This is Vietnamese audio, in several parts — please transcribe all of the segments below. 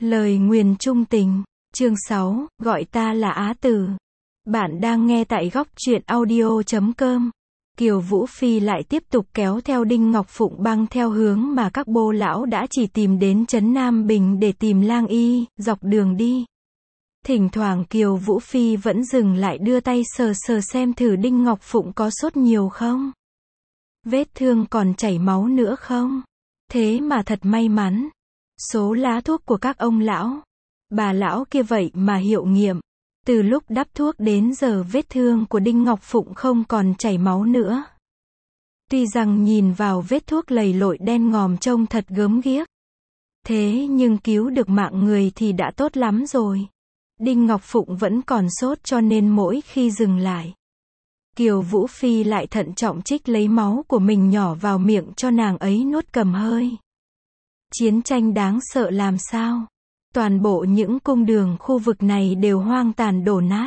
Lời nguyền trung tình, chương 6, gọi ta là Á Tử. Bạn đang nghe tại góc truyện audio.com. Kiều Vũ Phi lại tiếp tục kéo theo Đinh Ngọc Phụng băng theo hướng mà các bô lão đã chỉ tìm đến trấn Nam Bình để tìm Lang Y, dọc đường đi. Thỉnh thoảng Kiều Vũ Phi vẫn dừng lại đưa tay sờ sờ xem thử Đinh Ngọc Phụng có sốt nhiều không? Vết thương còn chảy máu nữa không? Thế mà thật may mắn. Số lá thuốc của các ông lão, bà lão kia vậy mà hiệu nghiệm. Từ lúc đắp thuốc đến giờ vết thương của Đinh Ngọc Phụng không còn chảy máu nữa. Tuy rằng nhìn vào vết thuốc lầy lội đen ngòm trông thật gớm ghiếc. Thế nhưng cứu được mạng người thì đã tốt lắm rồi. Đinh Ngọc Phụng vẫn còn sốt cho nên mỗi khi dừng lại, Kiều Vũ Phi lại thận trọng trích lấy máu của mình nhỏ vào miệng cho nàng ấy nuốt cầm hơi. Chiến tranh đáng sợ làm sao? Toàn bộ những cung đường khu vực này đều hoang tàn đổ nát.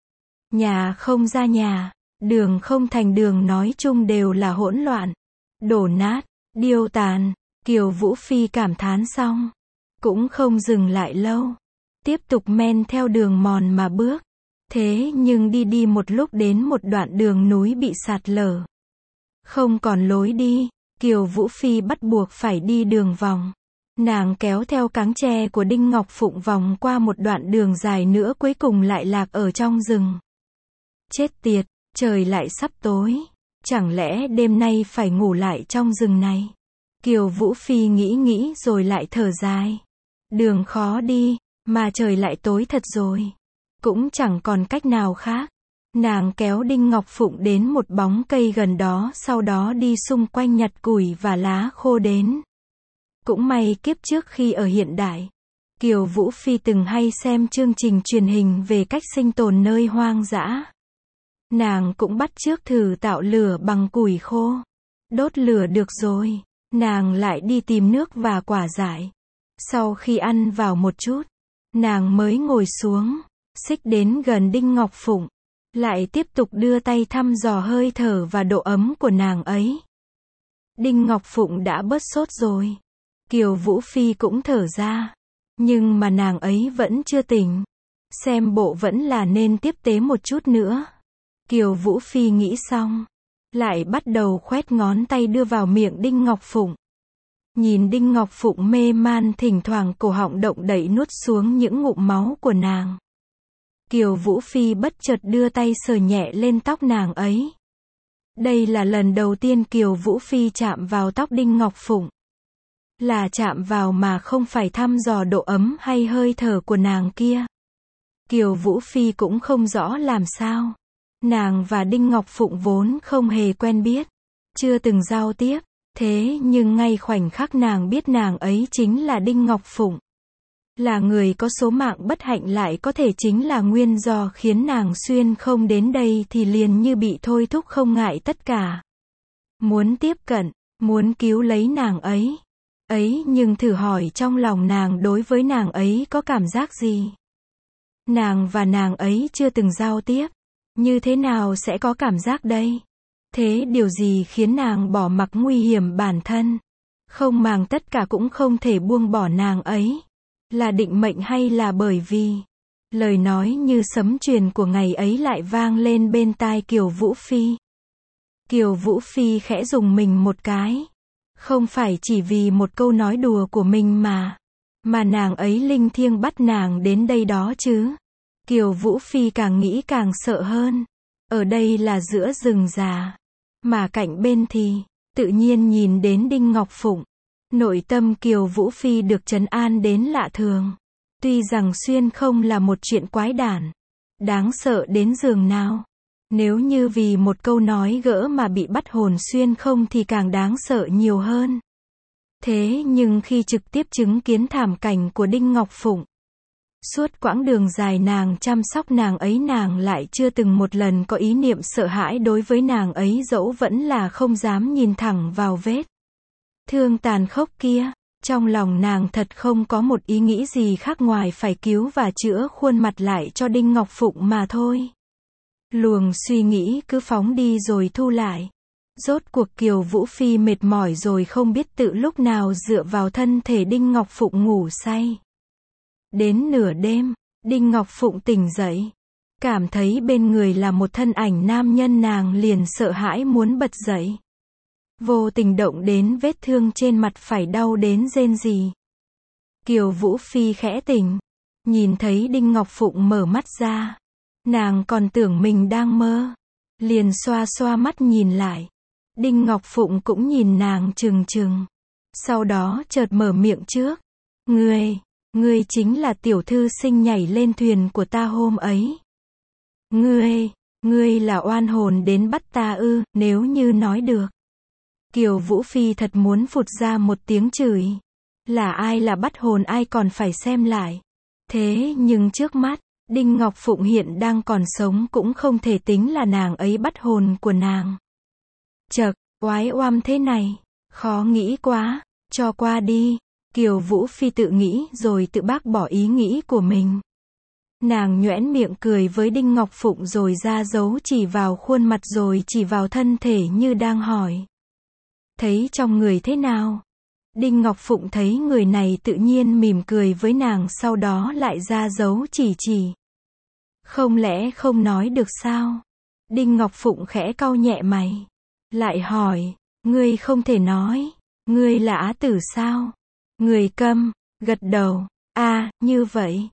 Nhà không ra nhà, đường không thành đường, nói chung đều là hỗn loạn, đổ nát, điêu tàn. Kiều Vũ Phi cảm thán xong, cũng không dừng lại lâu. Tiếp tục men theo đường mòn mà bước. Thế nhưng đi một lúc đến một đoạn đường núi bị sạt lở. Không còn lối đi, Kiều Vũ Phi bắt buộc phải đi đường vòng. Nàng kéo theo cáng tre của Đinh Ngọc Phụng vòng qua một đoạn đường dài nữa, cuối cùng lại lạc ở trong rừng. Chết tiệt, trời lại sắp tối. Chẳng lẽ đêm nay phải ngủ lại trong rừng này? Kiều Vũ Phi nghĩ rồi lại thở dài. Đường khó đi, mà trời lại tối thật rồi. Cũng chẳng còn cách nào khác. Nàng kéo Đinh Ngọc Phụng đến một bóng cây gần đó, sau đó đi xung quanh nhặt củi và lá khô đến. Cũng may kiếp trước khi ở hiện đại, Kiều Vũ Phi từng hay xem chương trình truyền hình về cách sinh tồn nơi hoang dã. Nàng cũng bắt chước thử tạo lửa bằng củi khô. Đốt lửa được rồi, nàng lại đi tìm nước và quả dại. Sau khi ăn vào một chút, nàng mới ngồi xuống, xích đến gần Đinh Ngọc Phụng, lại tiếp tục đưa tay thăm dò hơi thở và độ ấm của nàng ấy. Đinh Ngọc Phụng đã bớt sốt rồi. Kiều Vũ Phi cũng thở ra. Nhưng mà nàng ấy vẫn chưa tỉnh. Xem bộ vẫn là nên tiếp tế một chút nữa. Kiều Vũ Phi nghĩ xong, lại bắt đầu khoét ngón tay đưa vào miệng Đinh Ngọc Phụng. Nhìn Đinh Ngọc Phụng mê man, thỉnh thoảng cổ họng động đậy nuốt xuống những ngụm máu của nàng. Kiều Vũ Phi bất chợt đưa tay sờ nhẹ lên tóc nàng ấy. Đây là lần đầu tiên Kiều Vũ Phi chạm vào tóc Đinh Ngọc Phụng. Là chạm vào mà không phải thăm dò độ ấm hay hơi thở của nàng kia. Kiều Vũ Phi cũng không rõ làm sao. Nàng và Đinh Ngọc Phụng vốn không hề quen biết, chưa từng giao tiếp. Thế nhưng ngay khoảnh khắc nàng biết nàng ấy chính là Đinh Ngọc Phụng, là người có số mạng bất hạnh, lại có thể chính là nguyên do khiến nàng xuyên không đến đây, thì liền như bị thôi thúc không ngại tất cả. Muốn tiếp cận, muốn cứu lấy nàng ấy. Nhưng thử hỏi trong lòng nàng đối với nàng ấy có cảm giác gì? Nàng và nàng ấy chưa từng giao tiếp. Như thế nào sẽ có cảm giác đây? Thế điều gì khiến nàng bỏ mặc nguy hiểm bản thân? Không màng tất cả cũng không thể buông bỏ nàng ấy. Là định mệnh hay là bởi vì lời nói như sấm truyền của ngày ấy lại vang lên bên tai Kiều Vũ Phi. Kiều Vũ Phi khẽ rùng mình một cái. Không phải chỉ vì một câu nói đùa của mình mà nàng ấy linh thiêng bắt nàng đến đây đó chứ. Kiều Vũ Phi càng nghĩ càng sợ hơn. Ở đây là giữa rừng già, mà cạnh bên thì tự nhiên nhìn đến Đinh Ngọc Phụng. Nội tâm Kiều Vũ Phi được trấn an đến lạ thường. Tuy rằng xuyên không là một chuyện quái đản, đáng sợ đến giường nào. Nếu như vì một câu nói gỡ mà bị bắt hồn xuyên không thì càng đáng sợ nhiều hơn. Thế nhưng khi trực tiếp chứng kiến thảm cảnh của Đinh Ngọc Phụng, suốt quãng đường dài nàng chăm sóc nàng ấy, nàng lại chưa từng một lần có ý niệm sợ hãi đối với nàng ấy, dẫu vẫn là không dám nhìn thẳng vào vết thương tàn khốc kia. Trong lòng nàng thật không có một ý nghĩ gì khác ngoài phải cứu và chữa khuôn mặt lại cho Đinh Ngọc Phụng mà thôi. Luồng suy nghĩ cứ phóng đi rồi thu lại. Rốt cuộc Kiều Vũ Phi mệt mỏi rồi, không biết tự lúc nào dựa vào thân thể Đinh Ngọc Phụng ngủ say. Đến nửa đêm, Đinh Ngọc Phụng tỉnh dậy. Cảm thấy bên người là một thân ảnh nam nhân, nàng liền sợ hãi muốn bật dậy. Vô tình động đến vết thương trên mặt, phải đau đến rên rỉ. Kiều Vũ Phi khẽ tỉnh, nhìn thấy Đinh Ngọc Phụng mở mắt ra. Nàng còn tưởng mình đang mơ, liền xoa xoa mắt nhìn lại. Đinh Ngọc Phụng cũng nhìn nàng trừng trừng. Sau đó chợt mở miệng trước. Ngươi chính là tiểu thư sinh nhảy lên thuyền của ta hôm ấy. Ngươi là oan hồn đến bắt ta ư? Nếu như nói được. Kiều Vũ Phi thật muốn phụt ra một tiếng chửi. Là ai là bắt hồn, ai còn phải xem lại. Thế nhưng trước mắt, Đinh Ngọc Phụng hiện đang còn sống, cũng không thể tính là nàng ấy bắt hồn của nàng. Chậc, oái oăm thế này, khó nghĩ quá, cho qua đi. Kiều Vũ Phi tự nghĩ rồi tự bác bỏ ý nghĩ của mình. Nàng nhoẻn miệng cười với Đinh Ngọc Phụng rồi ra dấu chỉ vào khuôn mặt rồi chỉ vào thân thể như đang hỏi. Thấy trong người thế nào? Đinh Ngọc Phụng thấy người này tự nhiên mỉm cười với nàng, sau đó lại ra dấu chỉ. Không lẽ không nói được sao? Đinh Ngọc Phụng khẽ cau nhẹ mày. Lại hỏi, ngươi không thể nói, ngươi là Á Tử sao? Người câm, gật đầu, như vậy,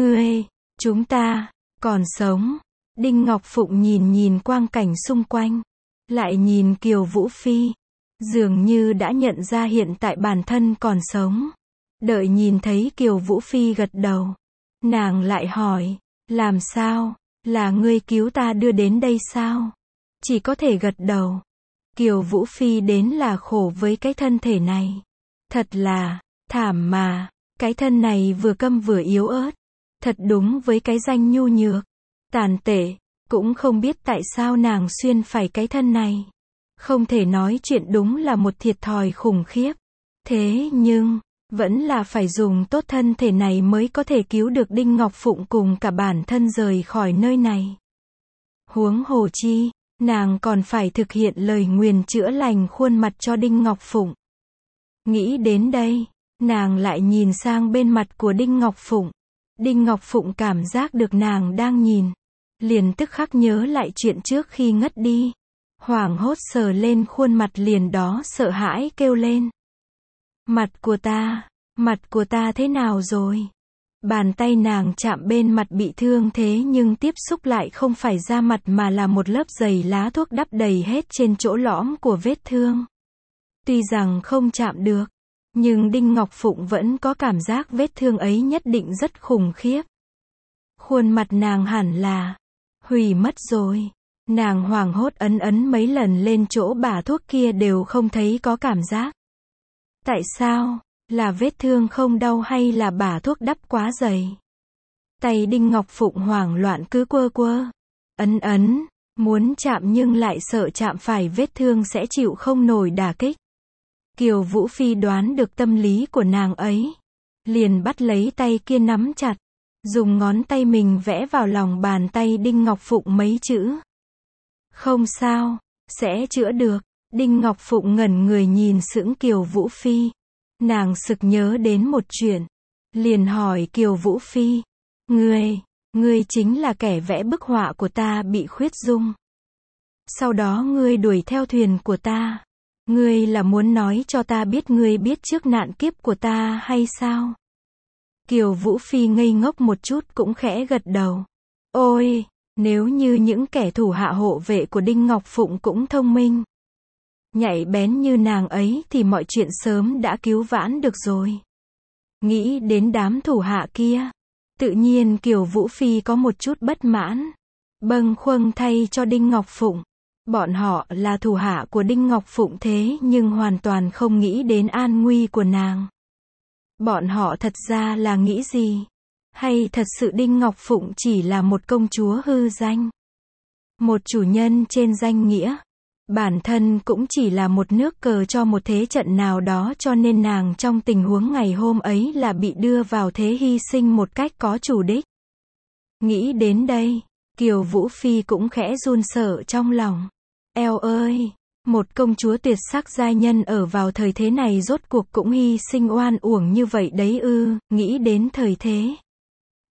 chúng ta, còn sống. Đinh Ngọc Phụng nhìn quang cảnh xung quanh, lại nhìn Kiều Vũ Phi, dường như đã nhận ra hiện tại bản thân còn sống. Đợi nhìn thấy Kiều Vũ Phi gật đầu, nàng lại hỏi, làm sao, là ngươi cứu ta đưa đến đây sao? Chỉ có thể gật đầu. Kiều Vũ Phi đến là khổ với cái thân thể này. Thật là thảm mà, cái thân này vừa câm vừa yếu ớt. Thật đúng với cái danh nhu nhược, tàn tệ, cũng không biết tại sao nàng xuyên phải cái thân này. Không thể nói chuyện, đúng là một thiệt thòi khủng khiếp. Thế nhưng, vẫn là phải dùng tốt thân thể này mới có thể cứu được Đinh Ngọc Phụng cùng cả bản thân rời khỏi nơi này. Huống hồ chi, nàng còn phải thực hiện lời nguyền chữa lành khuôn mặt cho Đinh Ngọc Phụng. Nghĩ đến đây, nàng lại nhìn sang bên mặt của Đinh Ngọc Phụng. Đinh Ngọc Phụng cảm giác được nàng đang nhìn, liền tức khắc nhớ lại chuyện trước khi ngất đi. Hoảng hốt sờ lên khuôn mặt, liền đó sợ hãi kêu lên. Mặt của ta thế nào rồi? Bàn tay nàng chạm bên mặt bị thương, thế nhưng tiếp xúc lại không phải da mặt mà là một lớp dày lá thuốc đắp đầy hết trên chỗ lõm của vết thương. Tuy rằng không chạm được, nhưng Đinh Ngọc Phụng vẫn có cảm giác vết thương ấy nhất định rất khủng khiếp. Khuôn mặt nàng hẳn là hủy mất rồi. Nàng hoảng hốt ấn mấy lần lên chỗ bả thuốc kia đều không thấy có cảm giác. Tại sao? Là vết thương không đau hay là bả thuốc đắp quá dày? Tay Đinh Ngọc Phụng hoảng loạn cứ quơ, ấn, muốn chạm nhưng lại sợ chạm phải vết thương sẽ chịu không nổi đả kích. Kiều Vũ Phi đoán được tâm lý của nàng ấy, liền bắt lấy tay kia nắm chặt, dùng ngón tay mình vẽ vào lòng bàn tay Đinh Ngọc Phụng mấy chữ. Không sao, sẽ chữa được. Đinh Ngọc Phụng ngẩn người nhìn sững Kiều Vũ Phi. Nàng sực nhớ đến một chuyện, liền hỏi Kiều Vũ Phi, ngươi chính là kẻ vẽ bức họa của ta bị khuyết dung. Sau đó ngươi đuổi theo thuyền của ta. Ngươi là muốn nói cho ta biết ngươi biết trước nạn kiếp của ta hay sao? Kiều Vũ Phi ngây ngốc một chút cũng khẽ gật đầu. Ôi, nếu như những kẻ thủ hạ hộ vệ của Đinh Ngọc Phụng cũng thông minh, nhạy bén như nàng ấy thì mọi chuyện sớm đã cứu vãn được rồi. Nghĩ đến đám thủ hạ kia, tự nhiên Kiều Vũ Phi có một chút bất mãn, bâng khuâng thay cho Đinh Ngọc Phụng. Bọn họ là thủ hạ của Đinh Ngọc Phụng thế nhưng hoàn toàn không nghĩ đến an nguy của nàng. Bọn họ thật ra là nghĩ gì? Hay thật sự Đinh Ngọc Phụng chỉ là một công chúa hư danh? Một chủ nhân trên danh nghĩa? Bản thân cũng chỉ là một nước cờ cho một thế trận nào đó, cho nên nàng trong tình huống ngày hôm ấy là bị đưa vào thế hy sinh một cách có chủ đích. Nghĩ đến đây, Kiều Vũ Phi cũng khẽ run sợ trong lòng. Eo ơi, một công chúa tuyệt sắc giai nhân ở vào thời thế này rốt cuộc cũng hy sinh oan uổng như vậy đấy ư? Nghĩ đến thời thế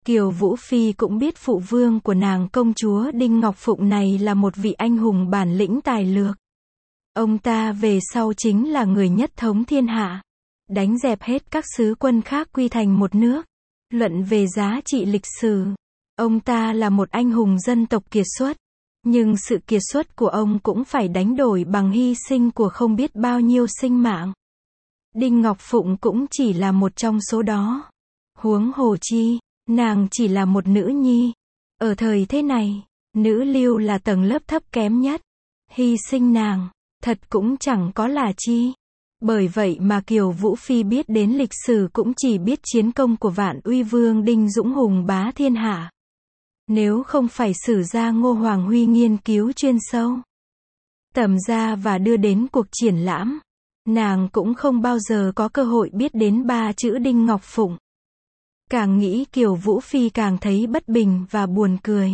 Kiều Vũ Phi cũng biết phụ vương của nàng công chúa Đinh Ngọc Phụng này là một vị anh hùng bản lĩnh tài lược. Ông ta về sau chính là người nhất thống thiên hạ, đánh dẹp hết các sứ quân khác quy thành một nước. Luận về giá trị lịch sử, ông ta là một anh hùng dân tộc kiệt xuất. Nhưng sự kiệt xuất của ông cũng phải đánh đổi bằng hy sinh của không biết bao nhiêu sinh mạng. Đinh Ngọc Phụng cũng chỉ là một trong số đó. Huống hồ chi, nàng chỉ là một nữ nhi. Ở thời thế này, nữ lưu là tầng lớp thấp kém nhất. Hy sinh nàng, thật cũng chẳng có là chi. Bởi vậy mà Kiều Vũ Phi biết đến lịch sử cũng chỉ biết chiến công của Vạn Uy Vương Đinh Dũng hùng bá thiên hạ. Nếu không phải sử gia Ngô Hoàng Huy nghiên cứu chuyên sâu, tầm ra và đưa đến cuộc triển lãm, nàng cũng không bao giờ có cơ hội biết đến ba chữ Đinh Ngọc Phụng. Càng nghĩ Kiều Vũ Phi càng thấy bất bình và buồn cười.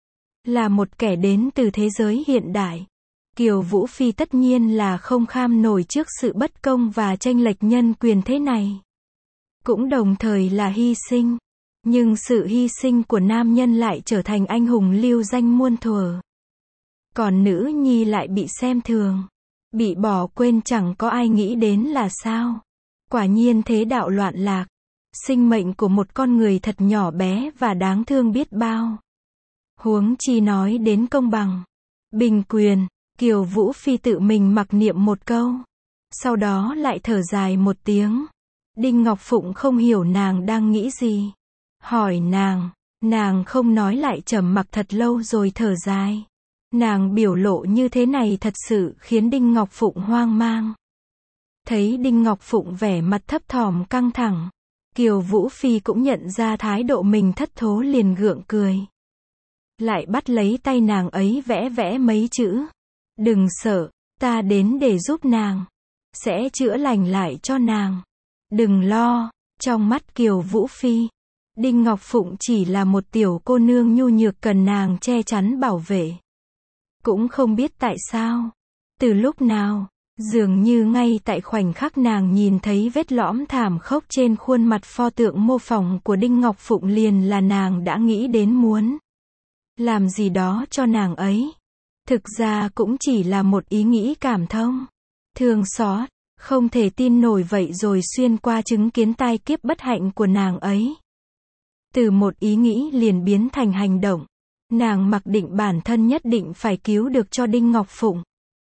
Là một kẻ đến từ thế giới hiện đại, Kiều Vũ Phi tất nhiên là không kham nổi trước sự bất công và chênh lệch nhân quyền thế này. Cũng đồng thời là hy sinh. Nhưng sự hy sinh của nam nhân lại trở thành anh hùng lưu danh muôn thuở. Còn nữ nhi lại bị xem thường, bị bỏ quên, chẳng có ai nghĩ đến là sao. Quả nhiên thế đạo loạn lạc. Sinh mệnh của một con người thật nhỏ bé và đáng thương biết bao. Huống chi nói đến công bằng, bình quyền, Kiều Vũ Phi tự mình mặc niệm một câu. Sau đó lại thở dài một tiếng. Đinh Ngọc Phụng không hiểu nàng đang nghĩ gì. Hỏi nàng không nói, lại trầm mặc thật lâu rồi thở dài. Nàng biểu lộ như thế này thật sự khiến Đinh Ngọc Phụng hoang mang. Thấy Đinh Ngọc Phụng vẻ mặt thấp thỏm căng thẳng, Kiều Vũ Phi cũng nhận ra thái độ mình thất thố, liền gượng cười. Lại bắt lấy tay nàng ấy vẽ vẽ mấy chữ. Đừng sợ, ta đến để giúp nàng, sẽ chữa lành lại cho nàng. Đừng lo. Trong mắt Kiều Vũ Phi, Đinh Ngọc Phụng chỉ là một tiểu cô nương nhu nhược cần nàng che chắn bảo vệ. Cũng không biết tại sao, từ lúc nào, dường như ngay tại khoảnh khắc nàng nhìn thấy vết lõm thảm khốc trên khuôn mặt pho tượng mô phỏng của Đinh Ngọc Phụng, liền là nàng đã nghĩ đến muốn làm gì đó cho nàng ấy. Thực ra cũng chỉ là một ý nghĩ cảm thông, thương xót, không thể tin nổi vậy rồi xuyên qua chứng kiến tai kiếp bất hạnh của nàng ấy. Từ một ý nghĩ liền biến thành hành động. Nàng mặc định bản thân nhất định phải cứu được cho Đinh Ngọc Phụng.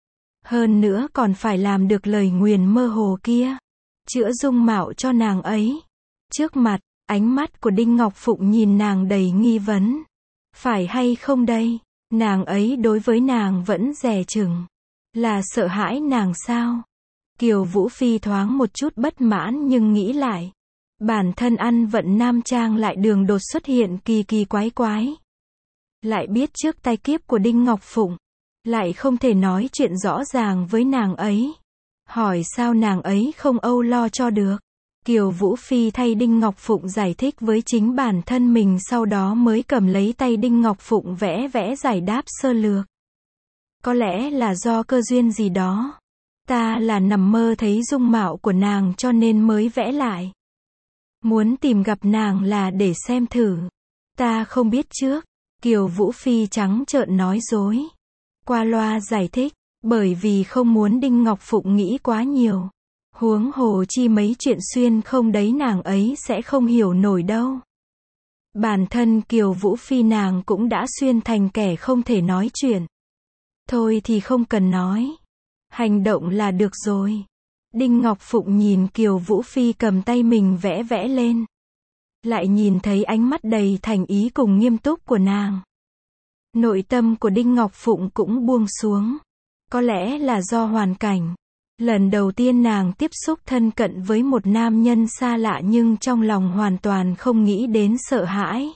Hơn nữa còn phải làm được lời nguyền mơ hồ kia, chữa dung mạo cho nàng ấy. Trước mặt, ánh mắt của Đinh Ngọc Phụng nhìn nàng đầy nghi vấn. Phải hay không đây? Nàng ấy đối với nàng vẫn dè chừng. Là sợ hãi nàng sao? Kiều Vũ Phi thoáng một chút bất mãn, nhưng nghĩ lại, bản thân ăn vận nam trang lại đường đột xuất hiện kỳ kỳ quái quái. Lại biết trước tai kiếp của Đinh Ngọc Phụng, lại không thể nói chuyện rõ ràng với nàng ấy. Hỏi sao nàng ấy không âu lo cho được. Kiều Vũ Phi thay Đinh Ngọc Phụng giải thích với chính bản thân mình, sau đó mới cầm lấy tay Đinh Ngọc Phụng vẽ vẽ giải đáp sơ lược. Có lẽ là do cơ duyên gì đó. Ta là nằm mơ thấy dung mạo của nàng cho nên mới vẽ lại. Muốn tìm gặp nàng là để xem thử. Ta không biết trước. Kiều Vũ Phi trắng trợn nói dối. Qua loa giải thích, bởi vì không muốn Đinh Ngọc Phụng nghĩ quá nhiều. Huống hồ chi mấy chuyện xuyên không đấy nàng ấy sẽ không hiểu nổi đâu. Bản thân Kiều Vũ Phi nàng cũng đã xuyên thành kẻ không thể nói chuyện. Thôi thì không cần nói. Hành động là được rồi. Đinh Ngọc Phụng nhìn Kiều Vũ Phi cầm tay mình vẽ vẽ lên. Lại nhìn thấy ánh mắt đầy thành ý cùng nghiêm túc của nàng. Nội tâm của Đinh Ngọc Phụng cũng buông xuống. Có lẽ là do hoàn cảnh. Lần đầu tiên nàng tiếp xúc thân cận với một nam nhân xa lạ, nhưng trong lòng hoàn toàn không nghĩ đến sợ hãi.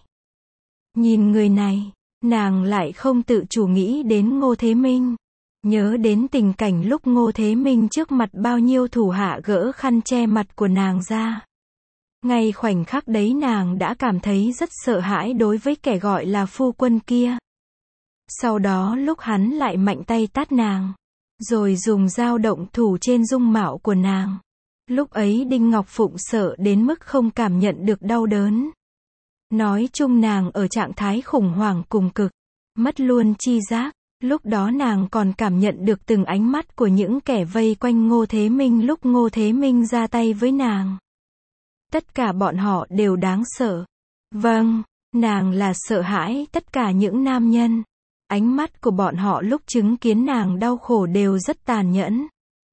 Nhìn người này, nàng lại không tự chủ nghĩ đến Ngô Thế Minh. Nhớ đến tình cảnh lúc Ngô Thế Minh trước mặt bao nhiêu thủ hạ gỡ khăn che mặt của nàng ra. Ngay khoảnh khắc đấy nàng đã cảm thấy rất sợ hãi đối với kẻ gọi là phu quân kia. Sau đó lúc hắn lại mạnh tay tát nàng, rồi dùng dao động thủ trên dung mạo của nàng. Lúc ấy Đinh Ngọc Phụng sợ đến mức không cảm nhận được đau đớn. Nói chung nàng ở trạng thái khủng hoảng cùng cực, mất luôn chi giác. Lúc đó nàng còn cảm nhận được từng ánh mắt của những kẻ vây quanh Ngô Thế Minh lúc Ngô Thế Minh ra tay với nàng. Tất cả bọn họ đều đáng sợ. Vâng, nàng là sợ hãi tất cả những nam nhân. Ánh mắt của bọn họ lúc chứng kiến nàng đau khổ đều rất tàn nhẫn.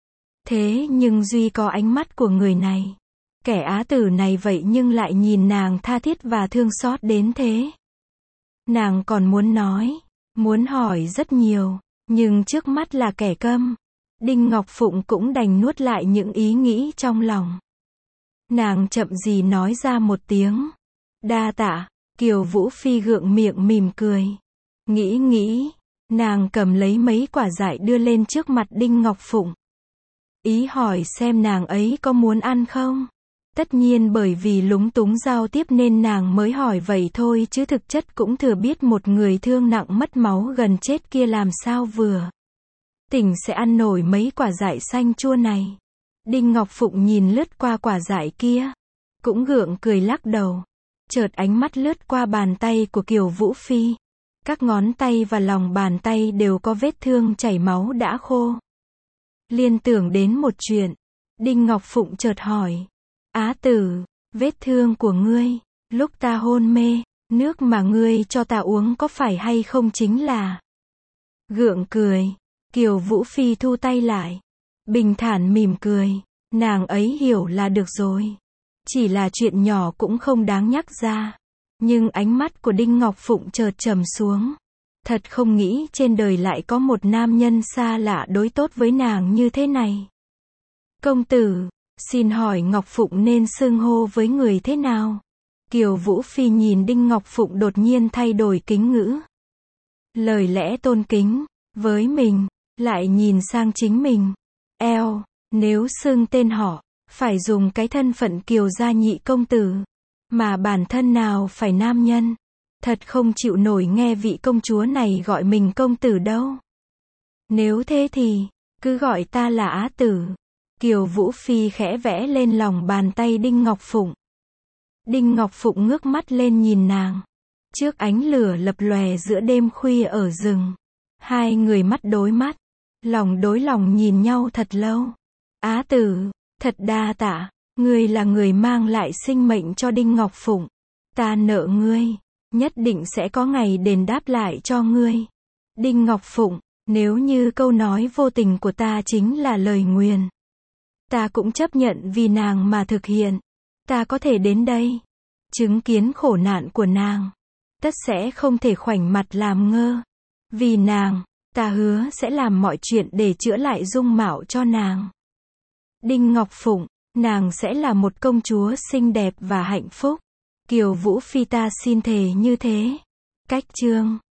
Thế nhưng duy có ánh mắt của người này, kẻ Á tử này vậy nhưng lại nhìn nàng tha thiết và thương xót đến thế. Nàng còn muốn nói, muốn hỏi rất nhiều, nhưng trước mắt là kẻ câm. Đinh Ngọc Phụng cũng đành nuốt lại những ý nghĩ trong lòng. Nàng chậm gì nói ra một tiếng. Đa tạ. Kiều Vũ Phi gượng miệng mỉm cười. Nghĩ, nàng cầm lấy mấy quả dại đưa lên trước mặt Đinh Ngọc Phụng. Ý hỏi xem nàng ấy có muốn ăn không? Tất nhiên bởi vì lúng túng giao tiếp nên nàng mới hỏi vậy thôi chứ thực chất cũng thừa biết một người thương nặng mất máu gần chết kia làm sao vừa tỉnh sẽ ăn nổi mấy quả dại xanh chua này. Đinh Ngọc Phụng nhìn lướt qua quả dại kia, cũng gượng cười lắc đầu. Chợt ánh mắt lướt qua bàn tay của Kiều Vũ Phi. Các ngón tay và lòng bàn tay đều có vết thương chảy máu đã khô. Liên tưởng đến một chuyện, Đinh Ngọc Phụng chợt hỏi. Á tử, vết thương của ngươi, lúc ta hôn mê, nước mà ngươi cho ta uống có phải hay không chính là... Gượng cười, Kiều Vũ Phi thu tay lại. Bình thản mỉm cười, nàng ấy hiểu là được rồi. Chỉ là chuyện nhỏ cũng không đáng nhắc ra. Nhưng ánh mắt của Đinh Ngọc Phụng chợt trầm xuống. Thật không nghĩ trên đời lại có một nam nhân xa lạ đối tốt với nàng như thế này. Công tử, xin hỏi Ngọc Phụng nên xưng hô với người thế nào? Kiều Vũ Phi nhìn Đinh Ngọc Phụng đột nhiên thay đổi kính ngữ. Lời lẽ tôn kính, với mình, lại nhìn sang chính mình. Nếu xưng tên họ, phải dùng cái thân phận Kiều gia nhị công tử. Mà bản thân nào phải nam nhân. Thật không chịu nổi nghe vị công chúa này gọi mình công tử đâu. Nếu thế thì, cứ gọi ta là Á tử. Kiều Vũ Phi khẽ vẽ lên lòng bàn tay Đinh Ngọc Phụng. Đinh Ngọc Phụng ngước mắt lên nhìn nàng. Trước ánh lửa lập lòe giữa đêm khuya ở rừng. Hai người mắt đối mắt. Lòng đối lòng nhìn nhau thật lâu. Á tử, thật đa tạ. Ngươi là người mang lại sinh mệnh cho Đinh Ngọc Phụng. Ta nợ ngươi. Nhất định sẽ có ngày đền đáp lại cho ngươi. Đinh Ngọc Phụng, nếu như câu nói vô tình của ta chính là lời nguyền, ta cũng chấp nhận vì nàng mà thực hiện. Ta có thể đến đây, chứng kiến khổ nạn của nàng. Tất sẽ không thể khoảnh mặt làm ngơ. Vì nàng, ta hứa sẽ làm mọi chuyện để chữa lại dung mạo cho nàng. Đinh Ngọc Phụng, nàng sẽ là một công chúa xinh đẹp và hạnh phúc. Kiều Vũ Phi ta xin thề như thế. Cách chương